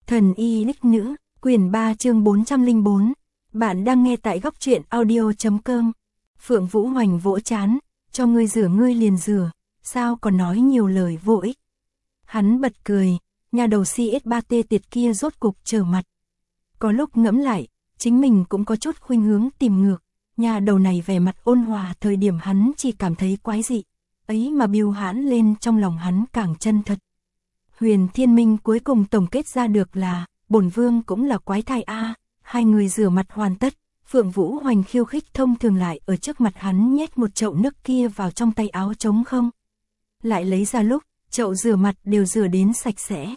Thần y đích nữ, quyển 3 chương 404. Bạn đang nghe tại góc truyện audio.com. Phượng Vũ Hoành vỗ chán, cho ngươi rửa ngươi liền rửa, sao còn nói nhiều lời vô ích. Hắn bật cười, nhà đầu CS3T tiệt kia rốt cục trở mặt. Có lúc ngẫm lại, chính mình cũng có chút khuynh hướng tìm ngược, nhà đầu này vẻ mặt ôn hòa thời điểm hắn chỉ cảm thấy quái dị, ấy mà biêu hãn lên trong lòng hắn càng chân thật. Huyền Thiên Minh cuối cùng tổng kết ra được là, bổn vương cũng là quái thai a. Hai người rửa mặt hoàn tất, Phượng Vũ Hoành khiêu khích thông thường lại ở trước mặt hắn nhét một chậu nước kia vào trong tay áo trống không. Lại lấy ra lúc, chậu rửa mặt đều rửa đến sạch sẽ.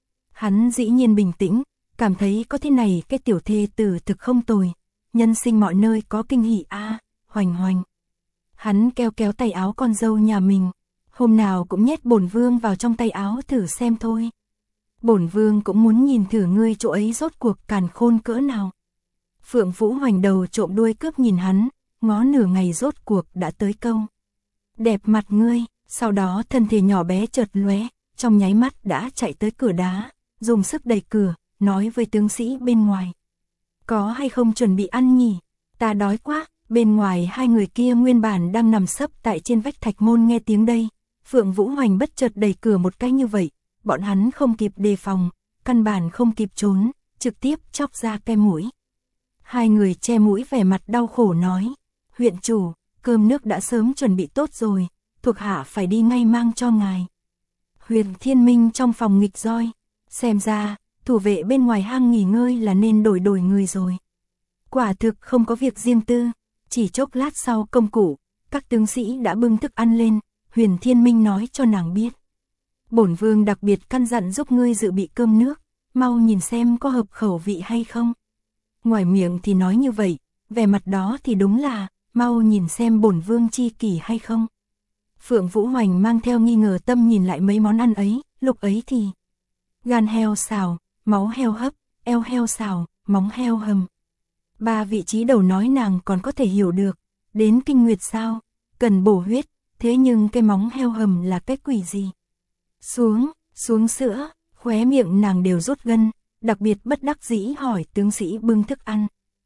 Hắn dĩ nhiên bình tĩnh, cảm thấy có thế này cái tiểu thê tử thực không tồi, nhân sinh mọi nơi có kinh hỉ a. Hoành Hoành. Hắn kéo tay áo con dâu nhà mình. Hôm nào cũng nhét bổn vương vào trong tay áo thử xem thôi. Bổn vương cũng muốn nhìn thử ngươi chỗ ấy rốt cuộc càn khôn cỡ nào. Phượng Vũ Hoành đầu trộm đuôi cướp nhìn hắn, ngó nửa ngày rốt cuộc đã tới câu. Đẹp mặt ngươi, sau đó thân thể nhỏ bé chợt lóe, trong nháy mắt đã chạy tới cửa đá, dùng sức đẩy cửa, nói với tướng sĩ bên ngoài. Có hay không chuẩn bị ăn nhỉ? Ta đói quá. Bên ngoài hai người kia nguyên bản đang nằm sấp tại trên vách thạch môn nghe tiếng đây. Phượng Vũ Hoành bất chợt đẩy cửa một cái như vậy, bọn hắn không kịp đề phòng, căn bản không kịp trốn, trực tiếp chọc ra cái mũi. Hai người che mũi vẻ mặt đau khổ nói, huyện chủ, cơm nước đã sớm chuẩn bị tốt rồi, thuộc hạ phải đi ngay mang cho ngài. Huyền Thiên Minh trong phòng nghịch roi, xem ra, thủ vệ bên ngoài hang nghỉ ngơi là nên đổi người rồi. Quả thực không có việc riêng tư, chỉ chốc lát sau công cụ, các tướng sĩ đã bưng thức ăn lên. Huyền Thiên Minh nói cho nàng biết. Bổn vương đặc biệt căn dặn giúp ngươi dự bị cơm nước, mau nhìn xem có hợp khẩu vị hay không. Ngoài miệng thì nói như vậy, vẻ mặt đó thì đúng là, mau nhìn xem bổn vương chi kỷ hay không. Phượng Vũ Hoành mang theo nghi ngờ tâm nhìn lại mấy món ăn ấy, lúc ấy thì gan heo xào, máu heo hấp, eo heo xào, móng heo hầm. Ba vị trí đầu nói nàng còn có thể hiểu được, đến kinh nguyệt sao, cần bổ huyết. Thế nhưng cái móng heo hầm là cái quỷ gì? Xuống sữa, khóe miệng nàng đều rút gân, đặc biệt bất đắc dĩ hỏi tướng sĩ bưng thức ăn.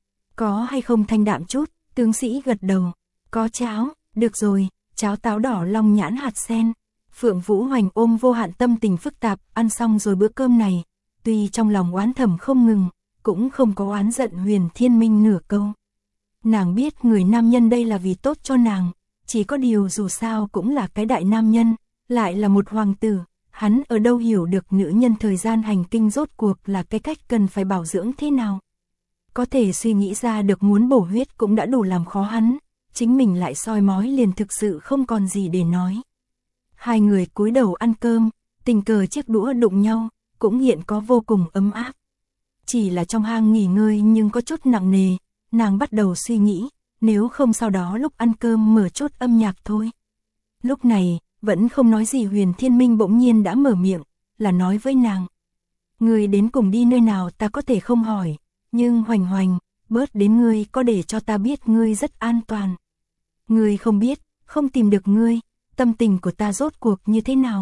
Có hay không thanh đạm chút, tướng sĩ gật đầu. Có cháo, được rồi, cháo táo đỏ long nhãn hạt sen. Phượng Vũ Hoành ôm vô hạn tâm tình phức tạp, ăn xong rồi bữa cơm này, tuy trong lòng oán thầm không ngừng, cũng không có oán giận Huyền Thiên Minh nửa câu. Nàng biết người nam nhân đây là vì tốt cho nàng. Chỉ có điều dù sao cũng là cái đại nam nhân, lại là một hoàng tử, hắn ở đâu hiểu được nữ nhân thời gian hành kinh rốt cuộc là cái cách cần phải bảo dưỡng thế nào. Có thể suy nghĩ ra được muốn bổ huyết cũng đã đủ làm khó hắn, chính mình lại soi mói liền thực sự không còn gì để nói. Hai người cúi đầu ăn cơm, tình cờ chiếc đũa đụng nhau, cũng hiện có vô cùng ấm áp. Chỉ là trong hang nghỉ ngơi nhưng có chút nặng nề, nàng bắt đầu suy nghĩ. Nếu không sau đó lúc ăn cơm mở chốt âm nhạc thôi. Lúc này, vẫn không nói gì Huyền Thiên Minh bỗng nhiên đã mở miệng, là nói với nàng. Ngươi đến cùng đi nơi nào ta có thể không hỏi, nhưng Hoành Hoành, bớt đến ngươi có để cho ta biết ngươi rất an toàn. Ngươi không biết, không tìm được ngươi, tâm tình của ta rốt cuộc như thế nào.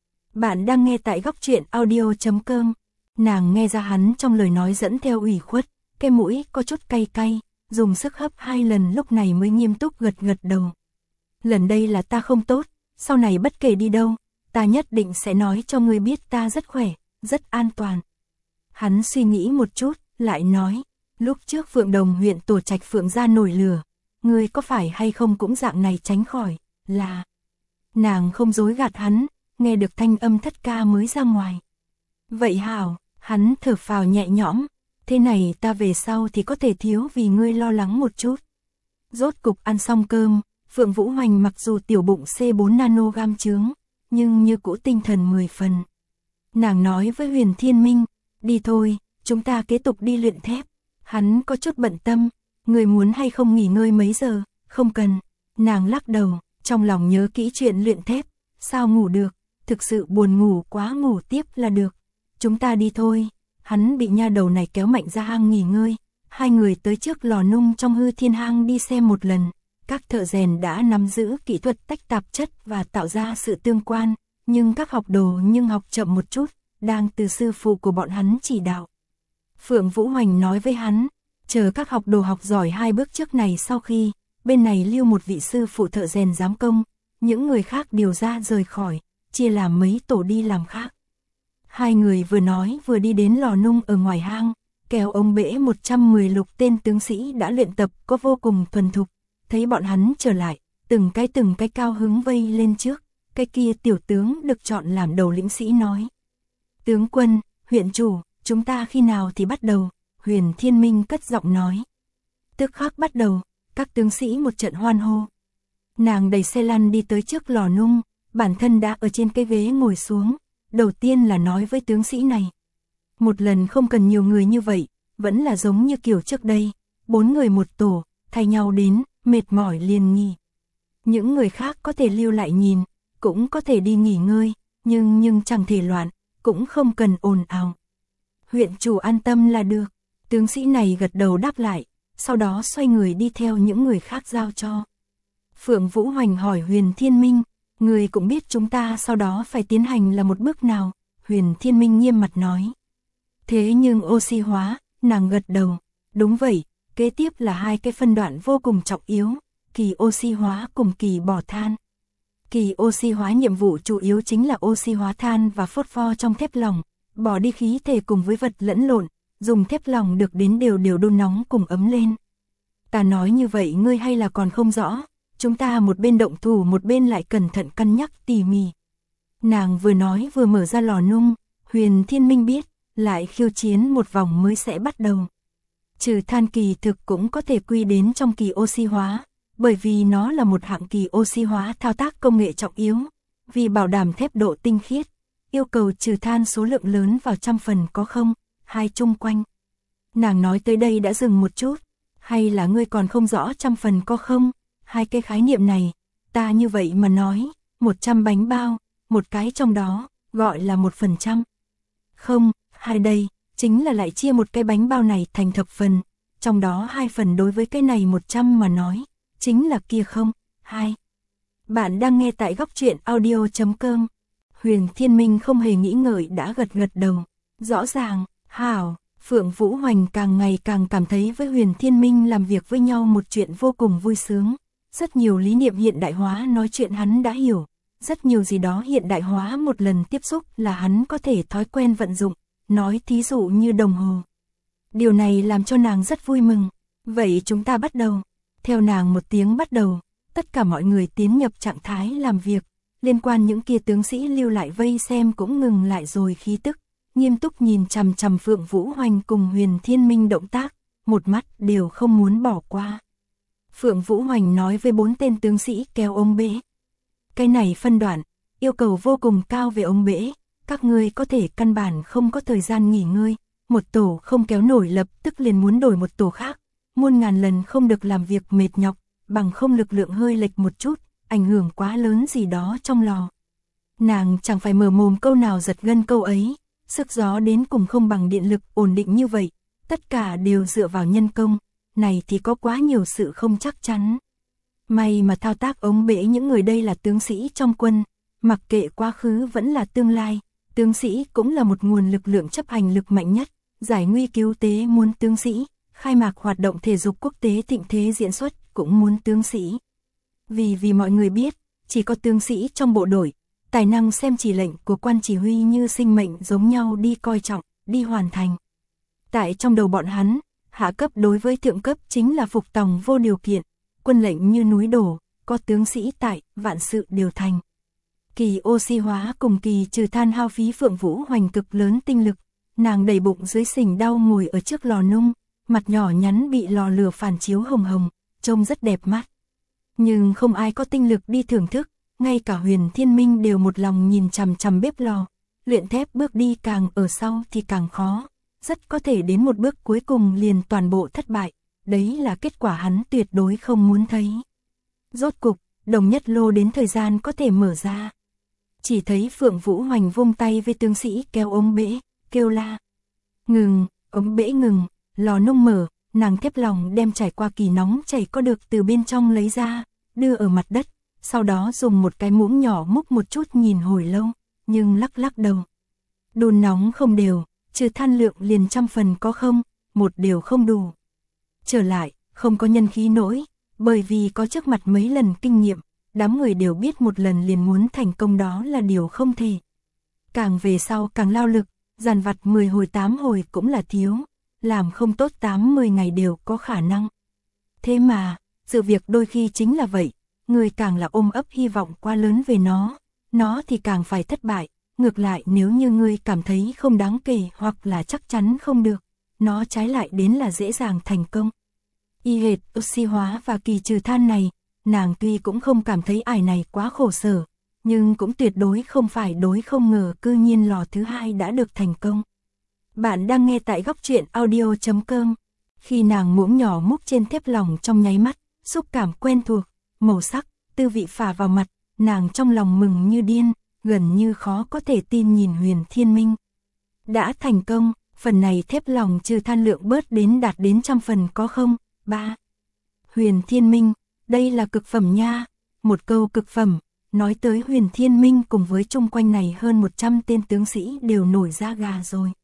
Bạn đang nghe tại góc truyện audio.com. Nàng nghe ra hắn trong lời nói dẫn theo ủy khuất, cái mũi có chút cay cay. Dùng sức hấp 2 lần lúc này mới nghiêm túc gật đầu. Lần đây là ta không tốt, sau này bất kể đi đâu, ta nhất định sẽ nói cho ngươi biết ta rất khỏe, rất an toàn. Hắn suy nghĩ một chút, lại nói, lúc trước Phượng Đồng huyện Tổ Trạch Phượng gia nổi lửa, ngươi có phải hay không cũng dạng này tránh khỏi, là... Nàng không dối gạt hắn, nghe được thanh âm thất ca mới ra ngoài. Vậy hảo, hắn thở phào nhẹ nhõm. Thế này ta về sau thì có thể thiếu vì ngươi lo lắng một chút. Rốt cục ăn xong cơm, Phượng Vũ Hoành mặc dù tiểu bụng C4 nanogam chướng, nhưng như cũ tinh thần 10 phần. Nàng nói với Huyền Thiên Minh, đi thôi, chúng ta kế tục đi luyện thép. Hắn có chút bận tâm, người muốn hay không nghỉ ngơi mấy giờ, không cần. Nàng lắc đầu, trong lòng nhớ kỹ chuyện luyện thép, sao ngủ được, thực sự buồn ngủ quá ngủ tiếp là được. Chúng ta đi thôi. Hắn bị nha đầu này kéo mạnh ra hang nghỉ ngơi, hai người tới trước lò nung trong hư thiên hang đi xem một lần, các thợ rèn đã nắm giữ kỹ thuật tách tạp chất và tạo ra sự tương quan, nhưng các học đồ học chậm một chút, đang từ sư phụ của bọn hắn chỉ đạo. Phượng Vũ Hoành nói với hắn, chờ các học đồ học giỏi 2 bước trước này sau khi, bên này lưu một vị sư phụ thợ rèn giám công, những người khác điều ra rời khỏi, chia làm mấy tổ đi làm khác. Hai người vừa nói vừa đi đến lò nung ở ngoài hang, kéo ông bể 110 lục tên tướng sĩ đã luyện tập có vô cùng thuần thục, thấy bọn hắn trở lại, từng cái cao hứng vây lên trước, cái kia tiểu tướng được chọn làm đầu lĩnh sĩ nói. Tướng quân, huyện chủ, chúng ta khi nào thì bắt đầu, Huyền Thiên Minh cất giọng nói. Tức khắc bắt đầu, các tướng sĩ một trận hoan hô. Nàng đẩy xe lăn đi tới trước lò nung, bản thân đã ở trên cái ghế ngồi xuống, đầu tiên là nói với tướng sĩ này. Một lần không cần nhiều người như vậy, vẫn là giống như kiểu trước đây, 4 người một tổ, thay nhau đến, mệt mỏi liền nghỉ. Những người khác có thể lưu lại nhìn, cũng có thể đi nghỉ ngơi, nhưng chẳng thể loạn, cũng không cần ồn ào. Huyện chủ an tâm là được, tướng sĩ này gật đầu đáp lại, sau đó xoay người đi theo những người khác giao cho. Phượng Vũ Hoành hỏi Huyền Thiên Minh, người cũng biết chúng ta sau đó phải tiến hành là một bước nào, Huyền Thiên Minh nghiêm mặt nói. Thế nhưng oxy hóa, nàng gật đầu, đúng vậy, kế tiếp là 2 cái phân đoạn vô cùng trọng yếu, kỳ oxy hóa cùng kỳ bỏ than. Kỳ oxy hóa nhiệm vụ chủ yếu chính là oxy hóa than và phốt pho trong thép lỏng, bỏ đi khí thể cùng với vật lẫn lộn, dùng thép lỏng được đến đều đun nóng cùng ấm lên. Ta nói như vậy ngươi hay là còn không rõ, chúng ta một bên động thủ một bên lại cẩn thận cân nhắc tỉ mỉ. Nàng vừa nói vừa mở ra lò nung, Huyền Thiên Minh biết, lại khiêu chiến một vòng mới sẽ bắt đầu. Trừ than kỳ thực cũng có thể quy đến trong kỳ oxy hóa, bởi vì nó là một hạng kỳ oxy hóa thao tác công nghệ trọng yếu, vì bảo đảm thép độ tinh khiết, yêu cầu trừ than số lượng lớn vào trăm phần có không, hai chung quanh. Nàng nói tới đây đã dừng một chút, hay là ngươi còn không rõ trăm phần có không, 2 cái khái niệm này, ta như vậy mà nói, 100 bánh bao, một cái trong đó, gọi là 1%. Không, hai đây, chính là lại chia một cái bánh bao này thành thập phần, trong đó 2 phần đối với cái này 100 mà nói, chính là kia không, 2. Bạn đang nghe tại góc truyện audio.com. Huyền Thiên Minh không hề nghĩ ngợi đã gật đầu. Rõ ràng, hảo, Phượng Vũ Hoành càng ngày càng cảm thấy với Huyền Thiên Minh làm việc với nhau một chuyện vô cùng vui sướng. Rất nhiều lý niệm hiện đại hóa nói chuyện hắn đã hiểu. Rất nhiều gì đó hiện đại hóa một lần tiếp xúc là hắn có thể thói quen vận dụng. Nói thí dụ như đồng hồ. Điều này làm cho nàng rất vui mừng. Vậy chúng ta bắt đầu. Theo nàng một tiếng bắt đầu, tất cả mọi người tiến nhập trạng thái làm việc. Liên quan những kia tướng sĩ lưu lại vây xem cũng ngừng lại rồi khí tức, nghiêm túc nhìn chằm chằm Phượng Vũ Hoành cùng Huyền Thiên Minh động tác, một mắt đều không muốn bỏ qua. Phượng Vũ Hoành nói với 4 tên tướng sĩ kéo ông bể. Cái này phân đoạn, yêu cầu vô cùng cao về ông bể, các ngươi có thể căn bản không có thời gian nghỉ ngơi, một tổ không kéo nổi lập tức liền muốn đổi một tổ khác, muôn ngàn lần không được làm việc mệt nhọc, bằng không lực lượng hơi lệch một chút, ảnh hưởng quá lớn gì đó trong lò. Nàng chẳng phải mở mồm câu nào giật gân câu ấy, sức gió đến cùng không bằng điện lực ổn định như vậy, tất cả đều dựa vào nhân công, này thì có quá nhiều sự không chắc chắn. May mà thao tác ống bể những người đây là tướng sĩ trong quân, mặc kệ quá khứ vẫn là tương lai, tướng sĩ cũng là một nguồn lực lượng chấp hành lực mạnh nhất, giải nguy cứu tế muốn tướng sĩ, khai mạc hoạt động thể dục quốc tế thịnh thế diễn xuất cũng muốn tướng sĩ. Vì mọi người biết, chỉ có tướng sĩ trong bộ đội, tài năng xem chỉ lệnh của quan chỉ huy như sinh mệnh giống nhau đi coi trọng, đi hoàn thành. Tại trong đầu bọn hắn, hạ cấp đối với thượng cấp chính là phục tòng vô điều kiện, quân lệnh như núi đổ, có tướng sĩ tại, vạn sự đều thành. Kỳ oxy hóa cùng kỳ trừ than hao phí Phượng Vũ Hoành cực lớn tinh lực, nàng đầy bụng dưới sình đau ngồi ở trước lò nung, mặt nhỏ nhắn bị lò lửa phản chiếu hồng hồng, trông rất đẹp mắt. Nhưng không ai có tinh lực đi thưởng thức, ngay cả Huyền Thiên Minh đều một lòng nhìn chằm chằm bếp lò, luyện thép bước đi càng ở sau thì càng khó, rất có thể đến một bước cuối cùng liền toàn bộ thất bại, đấy là kết quả hắn tuyệt đối không muốn thấy. Rốt cục, đồng nhất lô đến thời gian có thể mở ra. Chỉ thấy Phượng Vũ Hoành vung tay với tướng sĩ kéo ống bể, kêu la. Ngừng, ống bể ngừng, lò nung mở, nàng thép lỏng đem trải qua kỳ nóng chảy có được từ bên trong lấy ra, đưa ở mặt đất, sau đó dùng một cái muỗng nhỏ múc một chút nhìn hồi lâu, nhưng lắc đầu. Đun nóng không đều, trừ than lượng liền 100 phần có không, một đều không đủ. Trở lại, không có nhân khí nổi, bởi vì có trước mặt mấy lần kinh nghiệm, đám người đều biết một lần liền muốn thành công đó là điều không thể. Càng về sau càng lao lực, dàn vặt 10 hồi 8 hồi cũng là thiếu, làm không tốt 8-10 ngày đều có khả năng. Thế mà, sự việc đôi khi chính là vậy, người càng là ôm ấp hy vọng quá lớn về nó thì càng phải thất bại. Ngược lại nếu như ngươi cảm thấy không đáng kể hoặc là chắc chắn không được, nó trái lại đến là dễ dàng thành công. Y hệt oxy hóa và kỳ trừ than này, nàng tuy cũng không cảm thấy ải này quá khổ sở, nhưng cũng tuyệt đối không phải đối không ngờ cư nhiên lò thứ hai đã được thành công. Bạn đang nghe tại góc truyện audio.com. Khi nàng muỗng nhỏ múc trên thép lỏng trong nháy mắt, xúc cảm quen thuộc, màu sắc, tư vị phả vào mặt, nàng trong lòng mừng như điên, gần như khó có thể tin nhìn Huyền Thiên Minh. Đã thành công, phần này thép lỏng trừ than lượng bớt đến đạt đến 100 phần có không? 3. Huyền Thiên Minh, đây là cực phẩm nha. Một câu cực phẩm, nói tới Huyền Thiên Minh cùng với chung quanh này hơn 100 tên tướng sĩ đều nổi da gà rồi.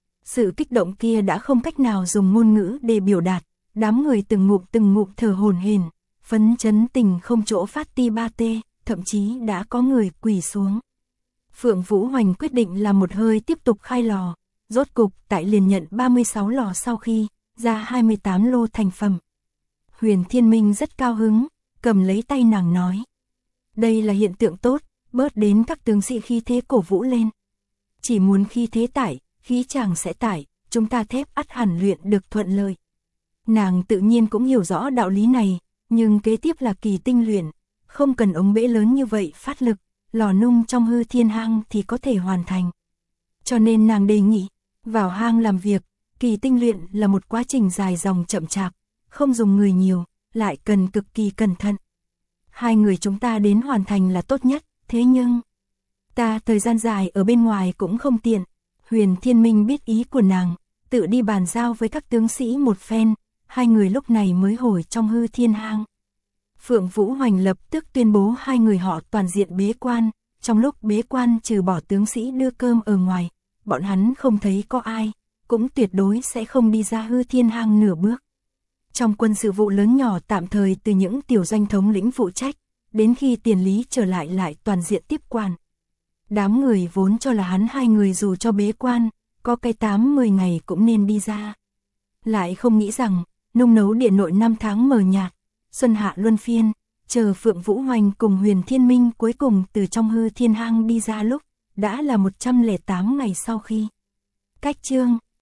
Sự kích động kia đã không cách nào dùng ngôn ngữ để biểu đạt, đám người từng ngụm thở hổn hển, phấn chấn tình không chỗ phát ti ba tê, thậm chí đã có người quỳ xuống. Phượng Vũ Hoành quyết định là một hơi tiếp tục khai lò, rốt cục tại liền nhận 36 lò sau khi ra 28 lô thành phẩm. Huyền Thiên Minh rất cao hứng, cầm lấy tay nàng nói. Đây là hiện tượng tốt, bớt đến các tướng sĩ khí thế cổ vũ lên. Chỉ muốn khí thế tải, khí chàng sẽ tải, chúng ta thép ắt hẳn luyện được thuận lợi. Nàng tự nhiên cũng hiểu rõ đạo lý này, nhưng kế tiếp là kỳ tinh luyện, không cần ống bể lớn như vậy phát lực, lò nung trong hư thiên hang thì có thể hoàn thành. Cho nên nàng đề nghị, vào hang làm việc, kỳ tinh luyện là một quá trình dài dòng chậm chạp, không dùng người nhiều, lại cần cực kỳ cẩn thận. Hai người chúng ta đến hoàn thành là tốt nhất, thế nhưng ta thời gian dài ở bên ngoài cũng không tiện. Huyền Thiên Minh biết ý của nàng, tự đi bàn giao với các tướng sĩ một phen, hai người lúc này mới hồi trong hư thiên hang. Phượng Vũ Hoành lập tức tuyên bố hai người họ toàn diện bế quan, trong lúc bế quan trừ bỏ tướng sĩ đưa cơm ở ngoài, bọn hắn không thấy có ai, cũng tuyệt đối sẽ không đi ra hư thiên hang nửa bước. Trong quân sự vụ lớn nhỏ tạm thời từ những tiểu doanh thống lĩnh phụ trách, đến khi Tiền Lý trở lại toàn diện tiếp quản. Đám người vốn cho là hắn hai người dù cho bế quan, có cái 8-10 ngày cũng nên đi ra. Lại không nghĩ rằng, nung nấu điện nội 5 tháng mờ nhạt, xuân hạ luân phiên, chờ Phượng Vũ Hoành cùng Huyền Thiên Minh cuối cùng từ trong hư thiên hang đi ra lúc, đã là 108 ngày sau khi. Cách chương